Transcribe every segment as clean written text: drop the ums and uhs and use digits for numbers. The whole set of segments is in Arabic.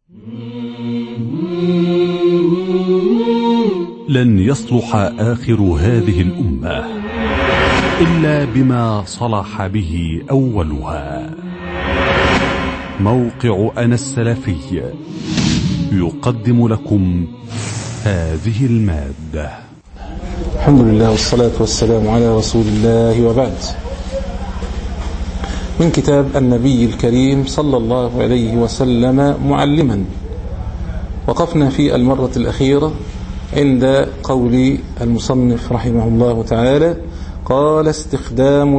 لن يصلح آخر هذه الأمة إلا بما صلح به أولها. موقع أنا السلفي يقدم لكم هذه المادة. الحمد لله والصلاة والسلام على رسول الله، وبعد. من كتاب النبي الكريم صلى الله عليه وسلم معلما. وقفنا في المرة الأخيرة عند قول المصنف رحمه الله تعالى: قال استخدام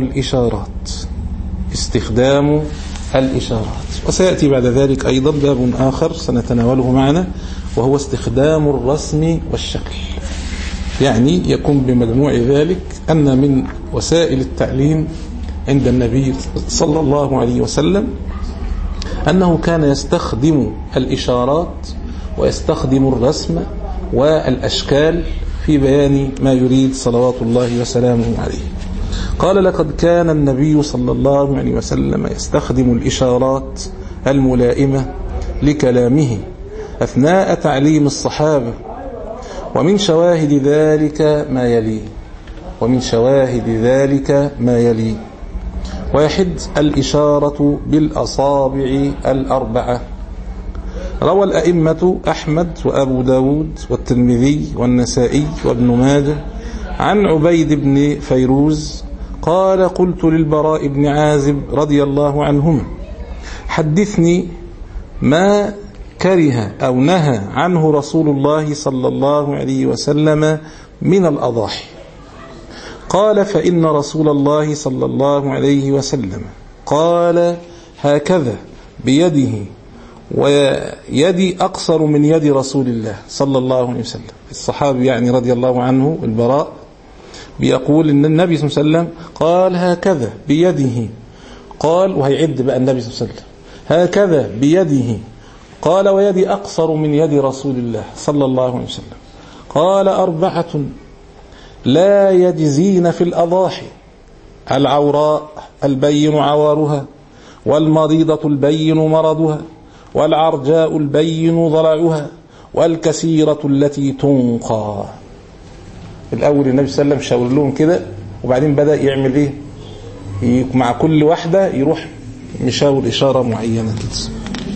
الإشارات. وسيأتي بعد ذلك أيضا باب آخر سنتناوله معنا، وهو استخدام الرسم والشكل. يعني يكون بمجموع ذلك أن من وسائل التعليم عند النبي صلى الله عليه وسلم أنه كان يستخدم الإشارات ويستخدم الرسم والأشكال في بيان ما يريد صلوات الله وسلامه عليه. قال: لقد كان النبي صلى الله عليه وسلم يستخدم الإشارات الملائمة لكلامه أثناء تعليم الصحابة. ومن شواهد ذلك ما يلي: 1. الإشارة بالأصابع الأربعة. روى الأئمة أحمد وأبو داود والترمذي والنسائي وابن ماجه عن عبيد بن فيروز قال: قلت للبراء بن عازب رضي الله عنهما: حدثني ما كره أو نهى عنه رسول الله صلى الله عليه وسلم من الأضاحي. قال: فإن رسول الله صلى الله عليه وسلم قال: هكذا بيده، ويدي أقصر من يد رسول الله صلى الله عليه وسلم. الصحابي يعني رضي الله عنه البراء بيقول إن النبي صلى الله عليه وسلم قال: هكذا بيده. قال، وهيعد بقى النبي صلى الله عليه وسلم: هكذا بيده. قال: ويدي أقصر من يد رسول الله صلى الله عليه وسلم. قال: 4 لا يجزين في الأضاحي: العوراء البين عوارها، والمريضة البين مرضها، والعرجاء البين ضلعها، والكثيرة التي تنقى. الأول النبي صلى الله عليه وسلم شاور لهم كده، وبعدين بدأ يعمل إيه؟ مع كل واحدة يروح مشاور إشارة معينة كده.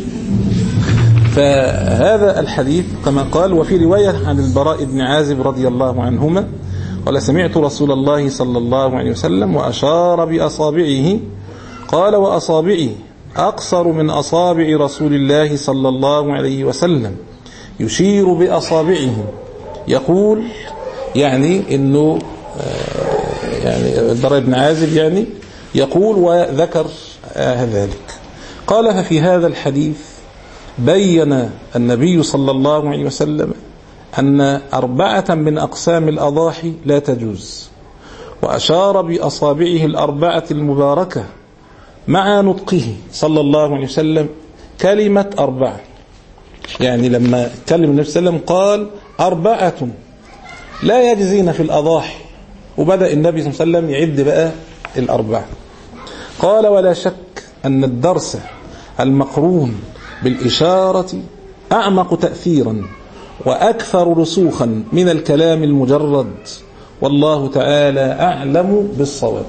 فهذا الحديث كما قال. وفي رواية عن البراء بن عازب رضي الله عنهما قال: سمعت رسول الله صلى الله عليه وسلم وأشار بأصابعه. قال: وأصابعي أقصر من أصابع رسول الله صلى الله عليه وسلم، يشير بأصابعه، يقول يعني إنه يعني البراء بن عازب يعني يقول وذكر ذلك. قال: ففي هذا الحديث بين النبي صلى الله عليه وسلم أن 4 من أقسام الأضاحي لا تجوز، وأشار بأصابعه 4 المباركة مع نطقه صلى الله عليه وسلم كلمة 4. يعني لما كلم النبي صلى الله عليه وسلم قال: 4 لا يجزين في الأضاحي، وبدأ النبي صلى الله عليه وسلم يعد بقى 4. قال: ولا شك أن الدرس المقرون بالإشارة أعمق تأثيرا وأكثر رسوخا من الكلام المجرد، والله تعالى أعلم بالصواب.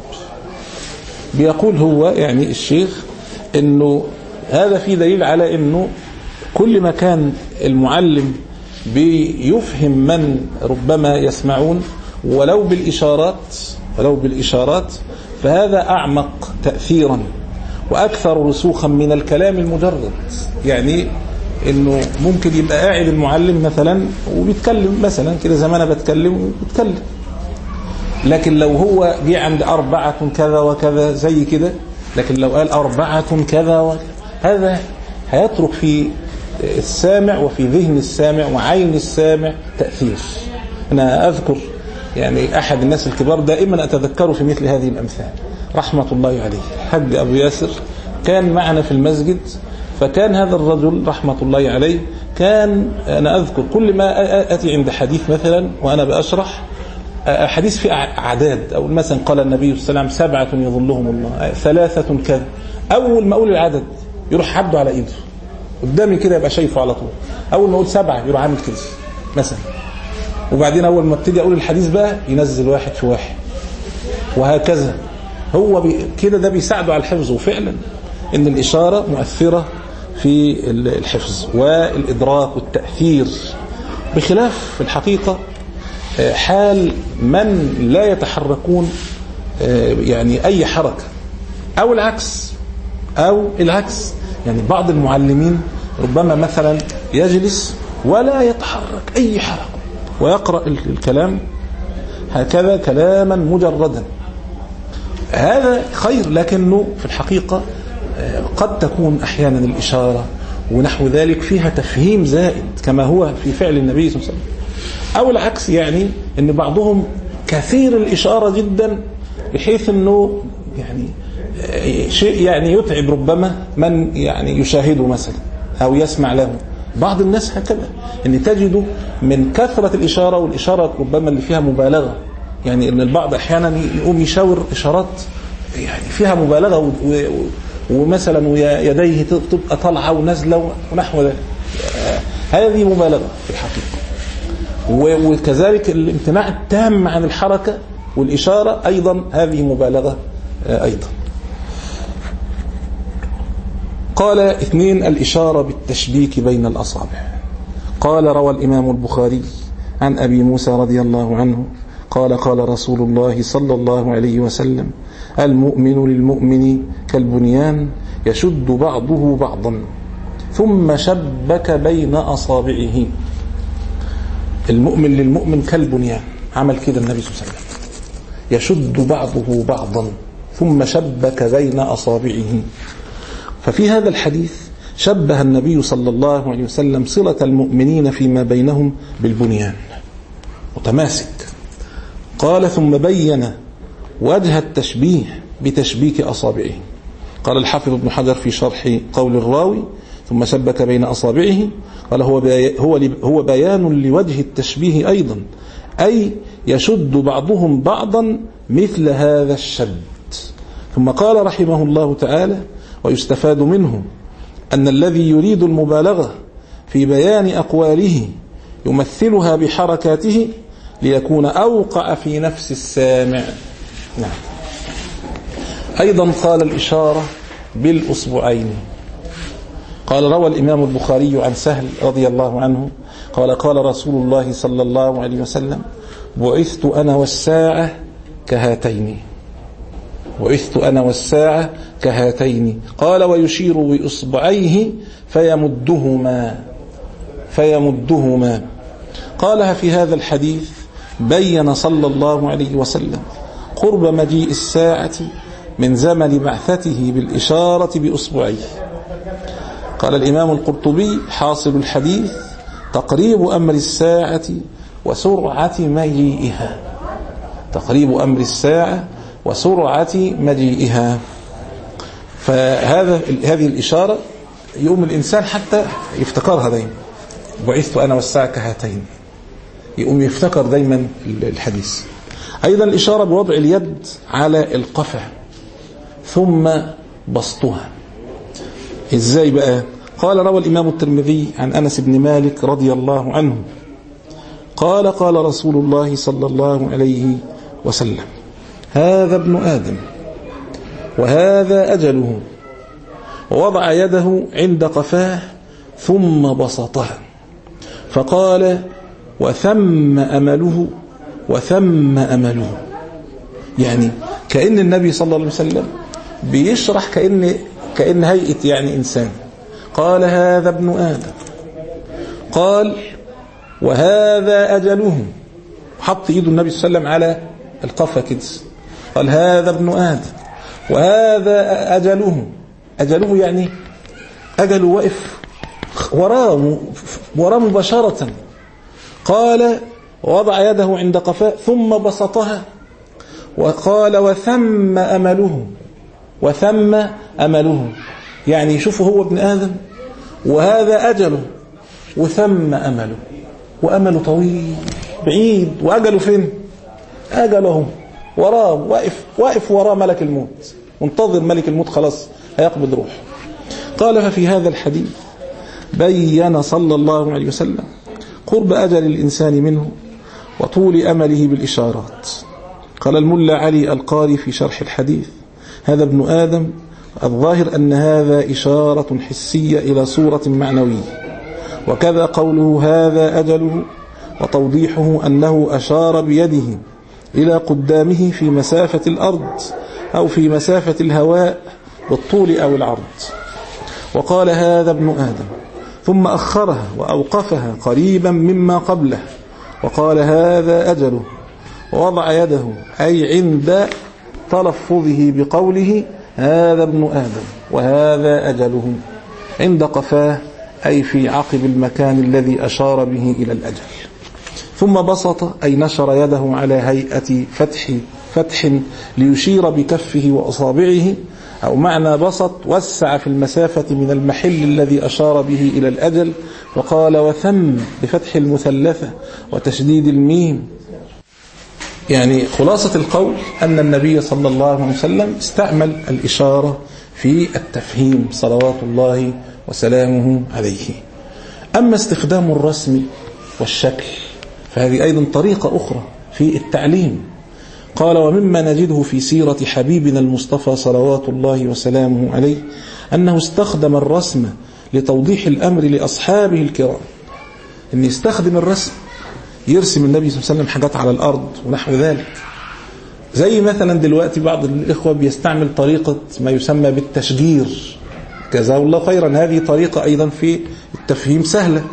بيقول هو يعني الشيخ إنه هذا في دليل على إنه كل ما كان المعلم بيفهم من ربما يسمعون ولو بالإشارات فهذا أعمق تأثيرا وأكثر رسوخا من الكلام المجرد. يعني إنه ممكن يبقى قاعد المعلم مثلا وبيتكلم مثلا كده زي ما أنا بتكلم، لكن لو هو جه عند 4 كذا وكذا زي كده، لكن لو قال 4 كذا وكذا، هذا هيترك في السامع وفي ذهن السامع وعين السامع تأثير. أنا أذكر يعني أحد الناس الكبار دائما أتذكره في مثل هذه الأمثال رحمة الله عليه، حج أبو ياسر، كان معنا في المسجد. فكان هذا الرجل رحمة الله عليه كان أنا أذكر كل ما أتي عند حديث مثلا وأنا بأشرح حديث في أعداد، أو مثلا قال النبي صلى الله عليه وسلم 7 يظلهم الله، 3 كذا، أول ما أقول العدد يروح حده على إيده قدامي كده يبقى شايفه على طول. أول ما أقول 7 يروح عامل كده مثلا، وبعدين أول ما ابتدي أقول الحديث بقى ينزل 1 في 1، وهكذا. هو كده ده بيساعده على الحفظ. وفعلا إن الإشارة مؤثرة في الحفظ والإدراك والتأثير، بخلاف في الحقيقة حال من لا يتحركون يعني أي حركة، أو العكس. يعني بعض المعلمين ربما مثلا يجلس ولا يتحرك أي حركة ويقرأ الكلام هكذا كلاما مجردا. هذا خير، لكنه في الحقيقة قد تكون أحيانا الإشارة ونحو ذلك فيها تفهيم زائد كما هو في فعل النبي صلى الله عليه وسلم، أو العكس، يعني أن بعضهم كثير الإشارة جدا بحيث أنه يعني شيء يعني يتعب ربما من يعني يشاهده مثلا أو يسمع له. بعض الناس هكذا، أن تجد من كثرة الإشارة، والإشارة ربما اللي فيها مبالغة، يعني أن البعض أحيانا يقوم يشاور إشارات يعني فيها مبالغة، ومثلا ويديه تبقى طالعة ونازلة ونحو ذلك. هذه مبالغة في الحقيقة. وكذلك الامتناع التام عن الحركة والإشارة أيضا هذه مبالغة أيضا. قال 2 الإشارة بالتشبيك بين الأصابع. قال روى الإمام البخاري عن أبي موسى رضي الله عنه قال قال رسول الله صلى الله عليه وسلم المؤمن للمؤمن كالبنيان يشد بعضه بعضا ثم شبك بين أصابعه. المؤمن للمؤمن كالبنيان، عمل كده النبي صلى الله عليه وسلم، يشد بعضه بعضا ثم شبك بين أصابعه. ففي هذا الحديث شبه النبي صلى الله عليه وسلم صلة المؤمنين فيما بينهم بالبنيان متماسك. قال ثم بين وجه التشبيه بتشبيك أصابعه. قال الحافظ ابن حجر في شرح قول الراوي ثم شبك بين أصابعه، قال هو بيان لوجه التشبيه أيضا، أي يشد بعضهم بعضا مثل هذا الشد. ثم قال رحمه الله تعالى ويستفاد منه أن الذي يريد المبالغة في بيان أقواله يمثلها بحركاته ليكون أوقع في نفس السامع. نعم. أيضا قال الإشارة بالأصبعين. قال روى الإمام البخاري عن سهل رضي الله عنه قال قال رسول الله صلى الله عليه وسلم بعثت أنا والساعة كهاتين. بعثت أنا والساعة كهاتين. قال ويشير بإصبعيه فيمدهما. قالها في هذا الحديث بين صلى الله عليه وسلم قرب مجيء الساعة من زمن بعثته بالإشارة بإصبعيه. قال الإمام القرطبي حاصل الحديث تقريب أمر الساعة وسرعة مجيئها. تقريب أمر الساعة وسرعة مجيئها. هذه الإشارة يقوم الإنسان حتى يفتكرها دايما، بعثت أنا والساعة كهاتين، يقوم يفتكر دايما الحديث. أيضا الإشارة بوضع اليد على القفا ثم بسطها. إزاي بقى؟ قال روى الإمام الترمذي عن أنس بن مالك رضي الله عنه قال قال رسول الله صلى الله عليه وسلم هذا ابن آدم وهذا أجله، ووضع يده عند قفاه ثم بسطها فقال وثم أمله وثم أمله. يعني كأن النبي صلى الله عليه وسلم بيشرح كأن هيئة يعني إنسان. قال هذا ابن آدم، قال وهذا أجله، حط إيده النبي صلى الله عليه وسلم على القفا كده، قال هذا ابن آدم وهذا أجله. أجله يعني أجله واقف وراه مباشرة. قال وضع يده عند قفاه ثم بسطها وقال وثم أمله. يعني شوفوا هو ابن آدم وهذا أجله وثم أمله، وأمله طويل بعيد، وأجله فين؟ أجله وراه، واقف وراه ملك الموت، منتظر ملك الموت، خلاص هيقبض روح. قال ففي هذا الحديث بين صلى الله عليه وسلم قرب أجل الإنسان منه وطول أمله بالإشارات. قال الملا علي القاري في شرح الحديث: هذا ابن آدم، الظاهر أن هذا إشارة حسية إلى صورة معنوية، وكذا قوله هذا أجله، وتوضيحه أنه أشار بيده إلى قدامه في مسافة الأرض أو في مسافة الهواء بالطول أو العرض. وقال هذا ابن آدم، ثم أخرها وأوقفها قريبا مما قبله وقال هذا أجله، ووضع يده أي عند تلفظه بقوله هذا ابن آدم وهذا أجله عند قفاه، أي في عقب المكان الذي أشار به إلى الأجل. ثم بسط أي نشر يده على هيئة فتح ليشير بكفه وأصابعه، أو معنى بسط وسع في المسافة من المحل الذي أشار به إلى الأجل. وقال وثم بفتح المثلثة وتشديد الميم. يعني خلاصة القول أن النبي صلى الله عليه وسلم استعمل الإشارة في التفهيم صلوات الله وسلامه عليه. أما استخدام الرسم والشكل فهذه أيضا طريقة أخرى في التعليم. قال ومما نجده في سيرة حبيبنا المصطفى صلوات الله وسلامه عليه أنه استخدم الرسم لتوضيح الأمر لأصحابه الكرام. أن يستخدم الرسم، يرسم النبي صلى الله عليه وسلم حاجات على الأرض ونحو ذلك. زي مثلا دلوقتي بعض الإخوة بيستعمل طريقة ما يسمى بالتشجير، جزاه الله خيرا، هذه طريقة أيضا في التفهيم سهلة.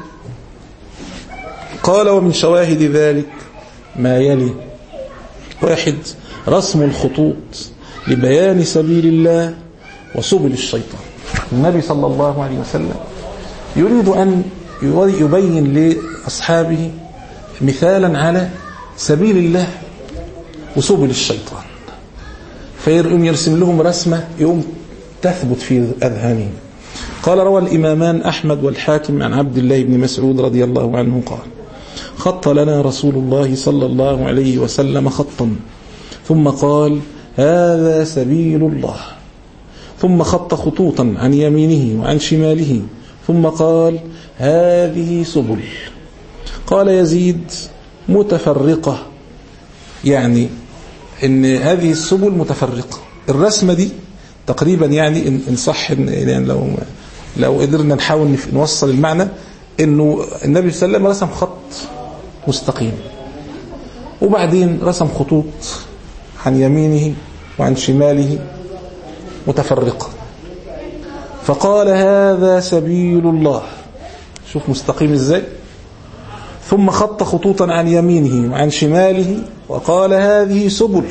قال ومن شواهد ذلك ما يلي: 1. رسم الخطوط لبيان سبيل الله وسبل الشيطان. النبي صلى الله عليه وسلم يريد أن يبين لأصحابه مثالا على سبيل الله وسبل الشيطان، فيقوم يرسم لهم رسمة يقوم تثبت في أذهانهم. قال روى الإمامان أحمد والحاكم عن عبد الله بن مسعود رضي الله عنه قال: خط لنا رسول الله صلى الله عليه وسلم خطا ثم قال هذا سبيل الله، ثم خط خطوطا عن يمينه وعن شماله ثم قال هذه سبل. قال يزيد متفرقة، يعني ان هذه السبل متفرقة. الرسمة دي تقريبا يعني إن صح، يعني لو قدرنا نحاول نوصل المعنى انه النبي صلى الله عليه وسلم رسم خط مستقيم، وبعدين رسم خطوط عن يمينه وعن شماله متفرقة، فقال هذا سبيل الله. شوف مستقيم ازاي. ثم خط خطوطا عن يمينه وعن شماله وقال هذه سبل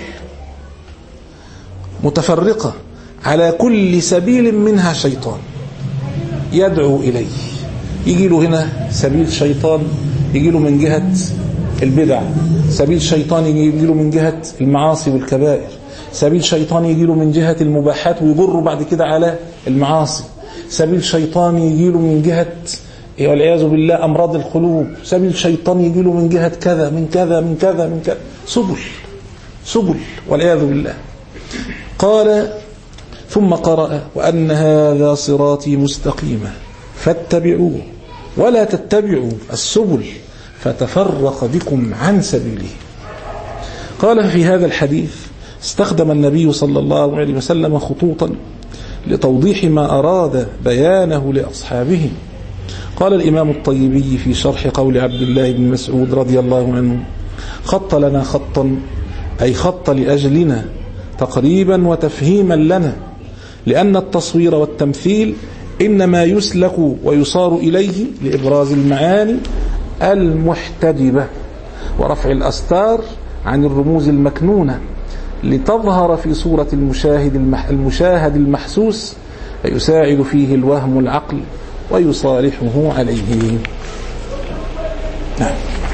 متفرقة على كل سبيل منها شيطان يدعو إليه. يجي له هنا سبيل شيطان يجي له من جهة البدع، سبيل شيطان يجي له من جهة المعاصي والكبائر، سبيل شيطان يجي له من جهة المباحات ويجره بعد كده على المعاصي، سبيل شيطان يجي له من جهة والعياذ بالله أمراض القلوب، سبيل شيطان يجي له من جهة كذا من كذا من كذا من كذا، سبل والعياذ بالله. قال ثم قرأ وأن هذا صراطي مستقيما فاتبعوه ولا تتبعوا السبل فتفرق بكم عن سبيله. قال في هذا الحديث استخدم النبي صلى الله عليه وسلم خطوطا لتوضيح ما أراد بيانه لأصحابه. قال الإمام الطيبي في شرح قول عبد الله بن مسعود رضي الله عنه: خط لنا خطا أي خط لأجلنا تقريبا وتفهيما لنا، لأن التصوير والتمثيل إنما يسلك ويصار إليه لإبراز المعاني المحتجبة ورفع الأستار عن الرموز المكنونة لتظهر في صورة المشاهد المحسوس، فيساعد فيه الوهم العقل ويصالحه عليه. نعم.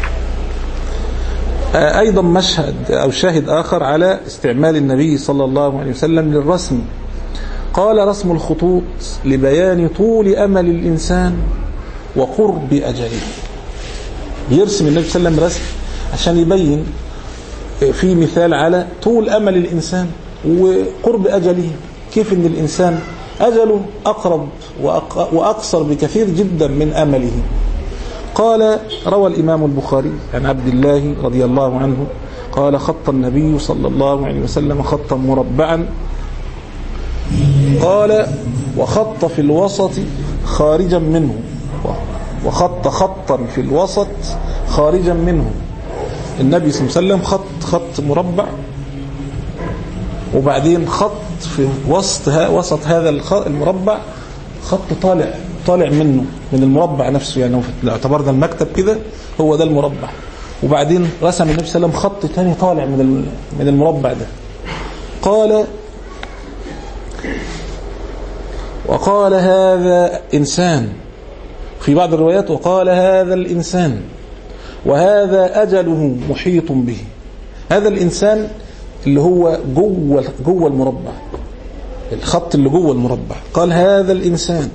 أيضا مشهد أو شاهد آخر على استعمال النبي صلى الله عليه وسلم للرسم. قال رسم الخطوط لبيان طول أمل الإنسان وقرب أجله. يرسم النبي صلى الله عليه وسلم رسم عشان يبين في مثال على طول أمل الإنسان وقرب أجله، كيف أن الإنسان أجله أقرب وأقصر بكثير جدا من أمله. قال روى الإمام البخاري عن عبد الله رضي الله عنه قال خط النبي صلى الله عليه وسلم خطا مربعا، قال وخط في الوسط خارجا منه، وخط خطا في الوسط خارجا منه. النبي صلى الله عليه وسلم خط مربع، وبعدين خط في وسط هذا المربع خط طالع منه من المربع نفسه، يعني لو اعتبرنا المكتب كده هو ده المربع، وبعدين رسم النبي صلى الله عليه وسلم خط تاني طالع من المربع ده. قال وقال هذا إنسان، في بعض الروايات وقال هذا الإنسان وهذا أجله محيط به. هذا الإنسان اللي هو جوه المربع، الخط اللي جوه المربع. قال هذا الإنسان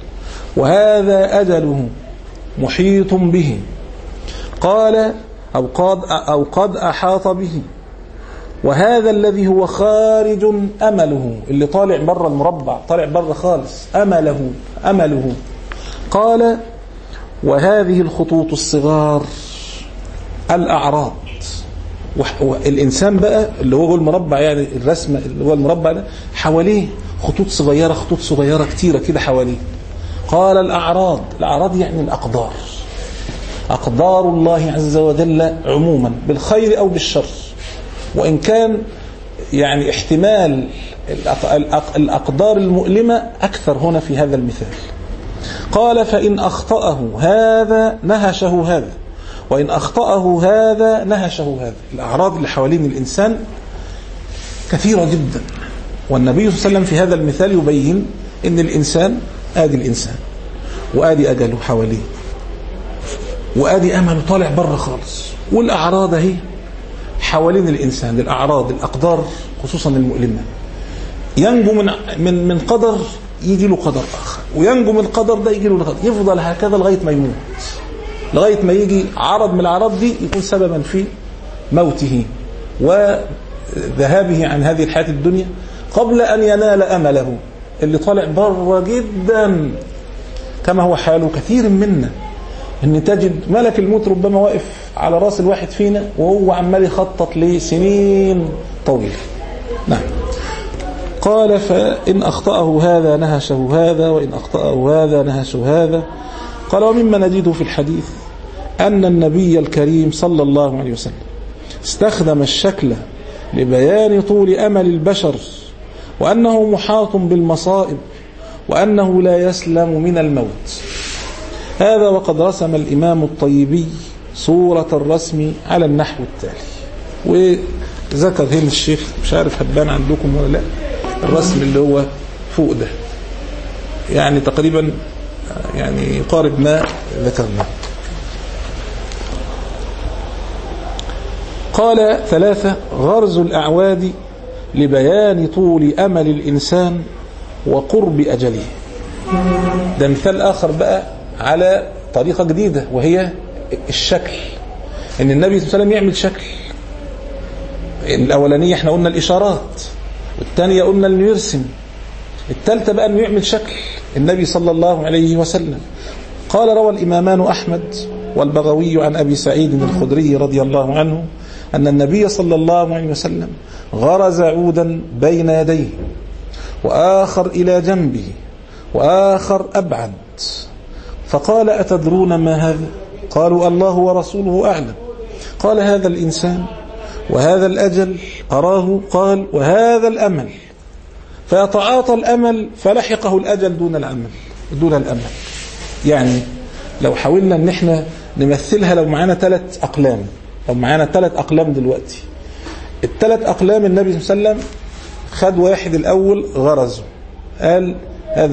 وهذا أجله محيط به. قال أو قد أحاط به. وهذا الذي هو خارج أمله، اللي طالع بره المربع، طالع بره خالص، أمله. قال وهذه الخطوط الصغار الأعراض. الإنسان بقى اللي هو المربع، يعني الرسم اللي هو المربع ده حواليه خطوط صغيرة كتيرة كده حواليه. قال الأعراض يعني الأقدار، أقدار الله عز وجل عموما بالخير أو بالشر، وإن كان يعني احتمال الأقدار المؤلمة أكثر هنا في هذا المثال. قال فإن أخطأه هذا نهشه هذا، وإن أخطأه هذا نهشه هذا. الأعراض اللي حوالين الإنسان كثيرة جدا، والنبي صلى الله عليه وسلم في هذا المثال يبين إن الإنسان آدي الإنسان، وآدي أجله حواليه، وآدي أمله طالع بره خالص، والأعراض هي حوالين الإنسان. الأعراض الأقدار خصوصا المؤلمة، ينجو من قدر يجي له قدر آخر، وينجو من القدر ده يجي له قدر، يفضل هكذا لغاية ما يموت، لغاية ما يجي عرض من الأعراض دي يكون سببا في موته وذهابه عن هذه الحياة الدنيا قبل أن ينال أمله اللي طالع بره جدا، كما هو حال كثير منا. ان تجد ملك الموت ربما واقف على راس الواحد فينا وهو عمال يخطط لسنين طويلة. نعم. قال فإن أخطأه هذا نهشه هذا، وإن أخطأه هذا نهشه هذا. قال ومما نجده في الحديث أن النبي الكريم صلى الله عليه وسلم استخدم الشكل لبيان طول أمل البشر، وأنه محاط بالمصائب، وأنه لا يسلم من الموت. هذا وقد رسم الإمام الطيبي صورة الرسم على النحو التالي. وذكر هنا الشيخ، مش عارف هتبان عندكم ولا لا، الرسم اللي هو فوق ده يعني تقريبا يعني يقارب ما ذكرنا. قال 3 غرز الأعواد لبيان طول أمل الإنسان وقرب أجله. ده مثال آخر بقى على طريقة جديدة، وهي الشكل، ان النبي صلى الله عليه وسلم يعمل شكل. الاولانيه احنا قلنا الاشارات، والثانيه قلنا انه يرسم، الثالثه بقى انه يعمل شكل النبي صلى الله عليه وسلم. قال روى الامامان احمد والبغوي عن ابي سعيد الخدري رضي الله عنه ان النبي صلى الله عليه وسلم غرز عودا بين يديه، واخر الى جنبه، واخر ابعد، فقال أتدرون ما هذا؟ قالوا الله ورسوله أعلم. قال هذا الإنسان وهذا الأجل أراه. قال وهذا الأمل، فيتعاطى الأمل فلحقه الأجل دون الأمل. يعني لو حاولنا ان احنا نمثلها، لو معانا 3 أقلام، لو معانا 3 أقلام دلوقتي، ال3 أقلام النبي صلى الله عليه وسلم خد واحد الأول غرزه، قال هذا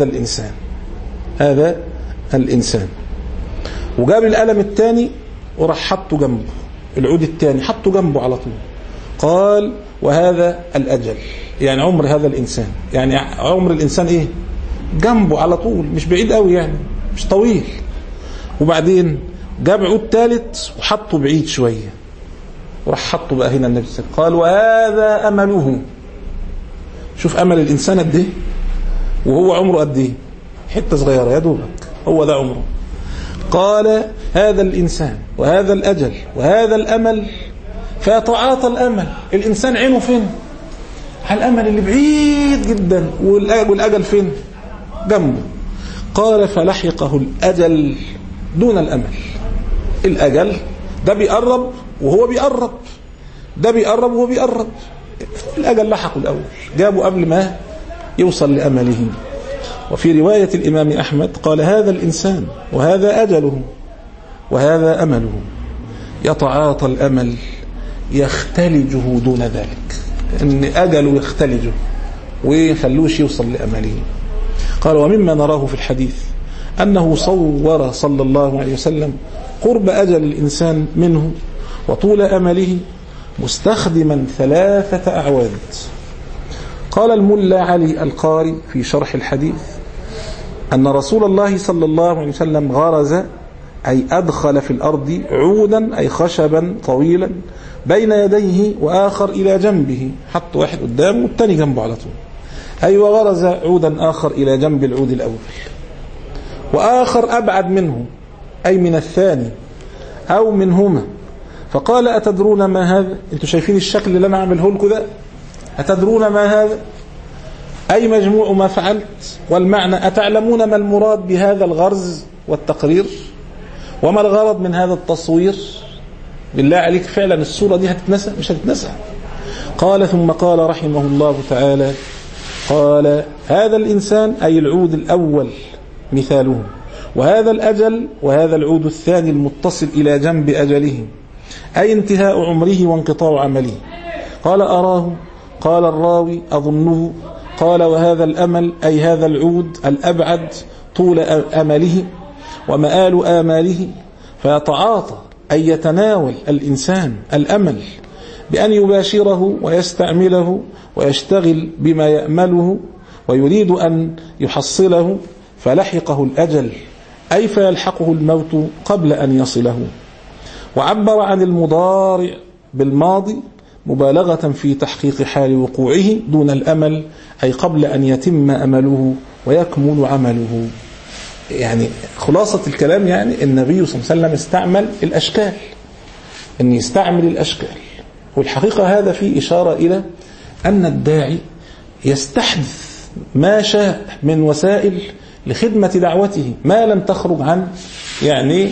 الإنسان، وجاب القلم الثاني وراح حطه جنبه، العود الثاني حطه جنبه على طول، قال وهذا الأجل، يعني عمر هذا الإنسان، يعني عمر الإنسان إيه؟ جنبه على طول، مش بعيد قوي يعني، مش طويل. وبعدين جاب عود ثالث وحطه بعيد شوية، وراح حطه بقى هنا النبي صلى الله عليه وسلم، قال وهذا أمله. شوف أمل الإنسان قد إيه؟ وهو عمره قد ايه؟ حتة صغيرة يا دوبك، هو ده عمره. قال هذا الإنسان وهذا الأجل وهذا الأمل فيتعاطى الأمل. الإنسان عينه فين؟ على الأمل اللي بعيد جدا، والأجل فين؟ جنبه. قال فلحقه الأجل دون الأمل. الأجل ده بيقرب وهو بيقرب، ده بيقرب وهو بيقرب. الأجل لحقه الأول، جابه قبل ما يوصل لأمله. وفي رواية الإمام أحمد قال هذا الإنسان وهذا أجله وهذا أمله يتعاطى الأمل يختلجه دون ذلك، إن أجله يختلجه ويخلوش يوصل لأمله. قال ومما نراه في الحديث أنه صور صلى الله عليه وسلم قرب أجل الإنسان منه وطول أمله مستخدما 3 أعواد. قال الملا علي القاري في شرح الحديث أن رسول الله صلى الله عليه وسلم غرز أي أدخل في الأرض عودا أي خشبا طويلا بين يديه وآخر إلى جنبه، حط واحد قدامه والتاني جنبه على طول، أي وغرز عودا آخر إلى جنب العود الأول وآخر أبعد منه أي من الثاني أو منهما. فقال أتدرون ما هذا؟ أنتوا شايفين الشكل اللي أنا أعمله لكم ده؟ أتدرون ما هذا؟ أي مجموع ما فعلت. والمعنى أتعلمون ما المراد بهذا الغرز والتقرير وما الغرض من هذا التصوير؟ بالله عليك فعلا الصورة دي هتتنسى؟ مش هتتنسى. قال ثم قال رحمه الله تعالى قال هذا الإنسان أي العود الأول مثاله، وهذا الأجل وهذا العود الثاني المتصل إلى جنب أجله أي انتهاء عمره وانقطاع عمله. قال أراه، قال الراوي أظنه، قال وهذا الأمل أي هذا العود الأبعد طول أمله ومآل آماله. فيتعاطى أي يتناول الإنسان الأمل بأن يباشره ويستعمله ويشتغل بما يأمله ويريد أن يحصله، فلحقه الأجل أي فيلحقه الموت قبل أن يصله. وعبر عن المضارع بالماضي مبالغة في تحقيق حال وقوعه دون الأمل أي قبل أن يتم أمله ويكمل عمله. يعني خلاصة الكلام يعني النبي صلى الله عليه وسلم استعمل الأشكال، أن يستعمل الأشكال. والحقيقة هذا فيه إشارة إلى أن الداعي يستحدث ما شاء من وسائل لخدمة دعوته ما لم تخرج عن يعني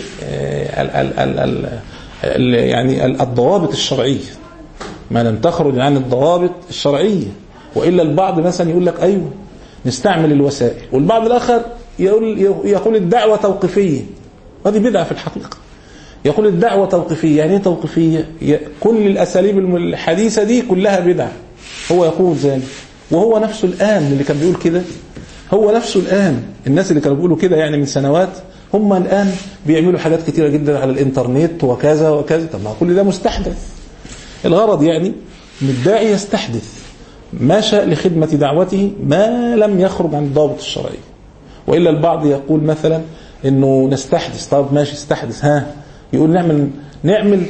الضوابط الشرعية، ما لم تخرج عن الضوابط الشرعية. وإلا البعض مثلا يقول لك أيوه نستعمل الوسائل، والبعض الآخر يقول الدعوة توقيفية، هذه بدعة في الحقيقة. يقول الدعوة توقيفية، يعني ايه توقيفية؟ كل الأساليب الحديثة دي كلها بدعة. هو يقول ذلك وهو نفسه الآن اللي كان بيقول كده، هو نفسه الآن الناس اللي كانوا بيقولوا كده يعني من سنوات هم الآن بيعملوا حاجات كتيرة جدا على الإنترنت وكذا وكذا. طب ما كل ده مستحدث. الغرض يعني ان الداعي يستحدث ما شاء لخدمة دعوته ما لم يخرج عن الضابط الشرعي. وإلا البعض يقول مثلا انه نستحدث، طب ماشي استحدث، يقول نعمل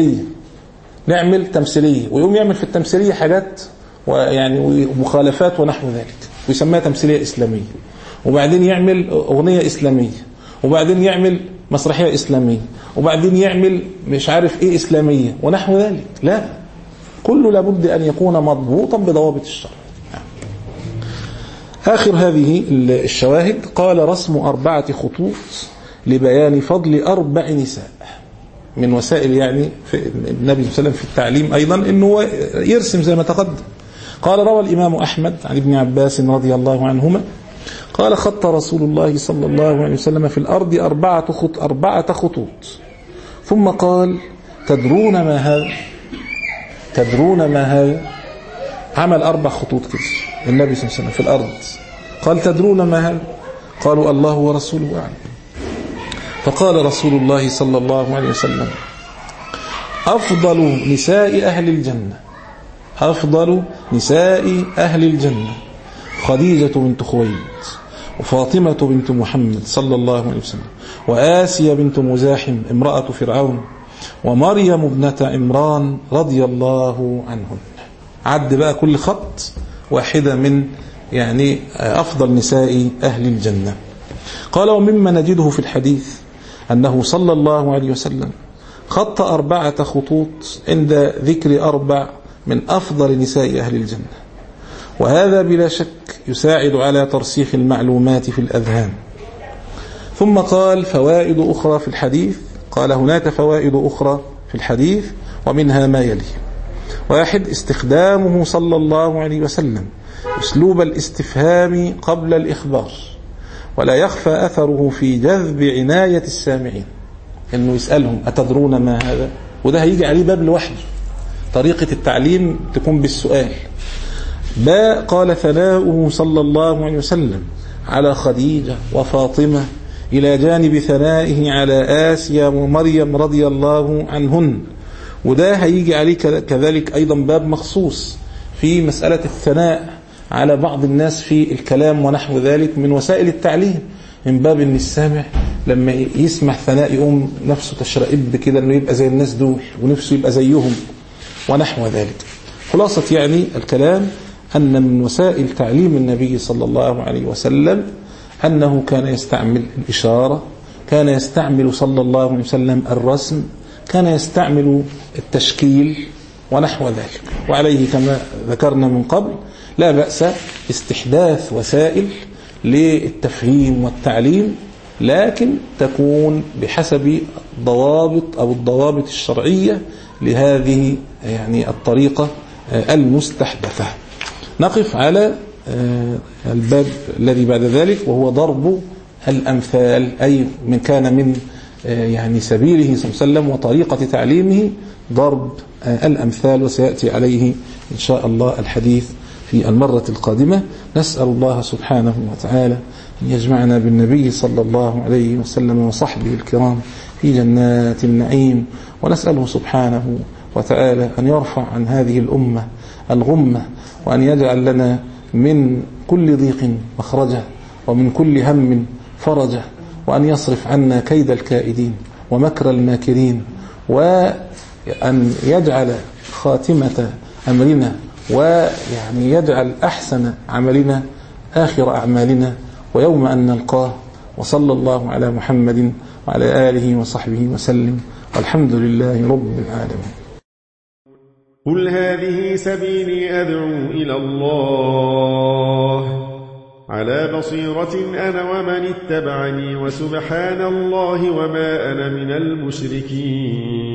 تمثيلية ويقوم يعمل في التمثيلية حاجات ويعني مخالفات ونحو ذلك ويسميها تمثيلية إسلامية، وبعدين يعمل أغنية إسلامية، وبعدين يعمل مسرحية إسلامية، وبعدين يعمل مش عارف إيه إسلامية ونحو ذلك. لا، كله لابد أن يكون مضبوطا بضوابط الشرع. آخر هذه الشواهد قال رسم 4 خطوط لبيان فضل 4 نساء من وسائل يعني في النبي صلى الله عليه وسلم في التعليم أيضا أنه يرسم زي ما تقدم. قال روى الإمام أحمد عن ابن عباس رضي الله عنهما قال خط رسول الله صلى الله عليه وسلم في الأرض 4 خطوط ثم قال تدرون ما هذا؟ عمل 4 خطوط كده النبي صلى الله عليه وسلم في الأرض. قال تدرون ما هذا؟ قالوا الله ورسوله أعلم. فقال رسول الله صلى الله عليه وسلم أفضل نساء أهل الجنة خديجة بنت خويلد وفاطمة بنت محمد صلى الله عليه وسلم وآسيا بنت مزاحم امرأة فرعون ومريم ابنة عمران رضي الله عنهن. عد بقى كل خط واحدة من يعني أفضل نساء أهل الجنة. قال ومما نجده في الحديث أنه صلى الله عليه وسلم خط 4 خطوط عند ذكر 4 من أفضل نساء أهل الجنة، وهذا بلا شك يساعد على ترسيخ المعلومات في الأذهان. ثم قال فوائد أخرى في الحديث، قال هناك فوائد أخرى في الحديث ومنها ما يلي: 1. استخدامه صلى الله عليه وسلم أسلوب الاستفهام قبل الإخبار، ولا يخفى أثره في جذب عناية السامعين، إنه يسألهم أتدرون ما هذا؟ وده هيجي عليه باب لوحده، طريقة التعليم تكون بالسؤال. قال ثناؤه صلى الله عليه وسلم على خديجة وفاطمة إلى جانب ثنائه على آسيا ومريم رضي الله عنهن، وده هيجي عليه كذلك أيضا باب مخصوص في مسألة الثناء على بعض الناس في الكلام ونحو ذلك من وسائل التعليم، من باب ان السامع لما يسمع ثناء يقوم نفسه تشرئب كده انه يبقى زي الناس دول ونفسه يبقى زيهم ونحو ذلك. خلاصة يعني الكلام أن من وسائل تعليم النبي صلى الله عليه وسلم أنه كان يستعمل الإشارة، كان يستعمل صلى الله عليه وسلم الرسم، كان يستعمل التشكيل ونحو ذلك. وعليه كما ذكرنا من قبل لا بأس استحداث وسائل للتفهيم والتعليم، لكن تكون بحسب ضوابط أو الضوابط الشرعية لهذه يعني الطريقة المستحدثة. نقف على الباب الذي بعد ذلك وهو ضرب الأمثال، أي من كان من يعني سبيله صلى الله عليه وسلم وطريقة تعليمه ضرب الأمثال، وسيأتي عليه إن شاء الله الحديث في المرة القادمة. نسأل الله سبحانه وتعالى أن يجمعنا بالنبي صلى الله عليه وسلم وصحبه الكرام في جنات النعيم، ونسأله سبحانه وتعالى أن يرفع عن هذه الأمة الغمة، وأن يجعل لنا من كل ضيق مخرجا ومن كل هم فرجا، وأن يصرف عنا كيد الكائدين ومكر الماكرين، وأن يجعل خاتمة أمرنا ويعني يجعل أحسن عملنا آخر أعمالنا ويوم أن نلقاه. وصلى الله على محمد وعلى آله وصحبه وسلم، والحمد لله رب العالمين. قل هذه سبيلي أدعو إلى الله على بصيرة أنا ومن اتبعني، وسبحان الله وما أنا من المشركين.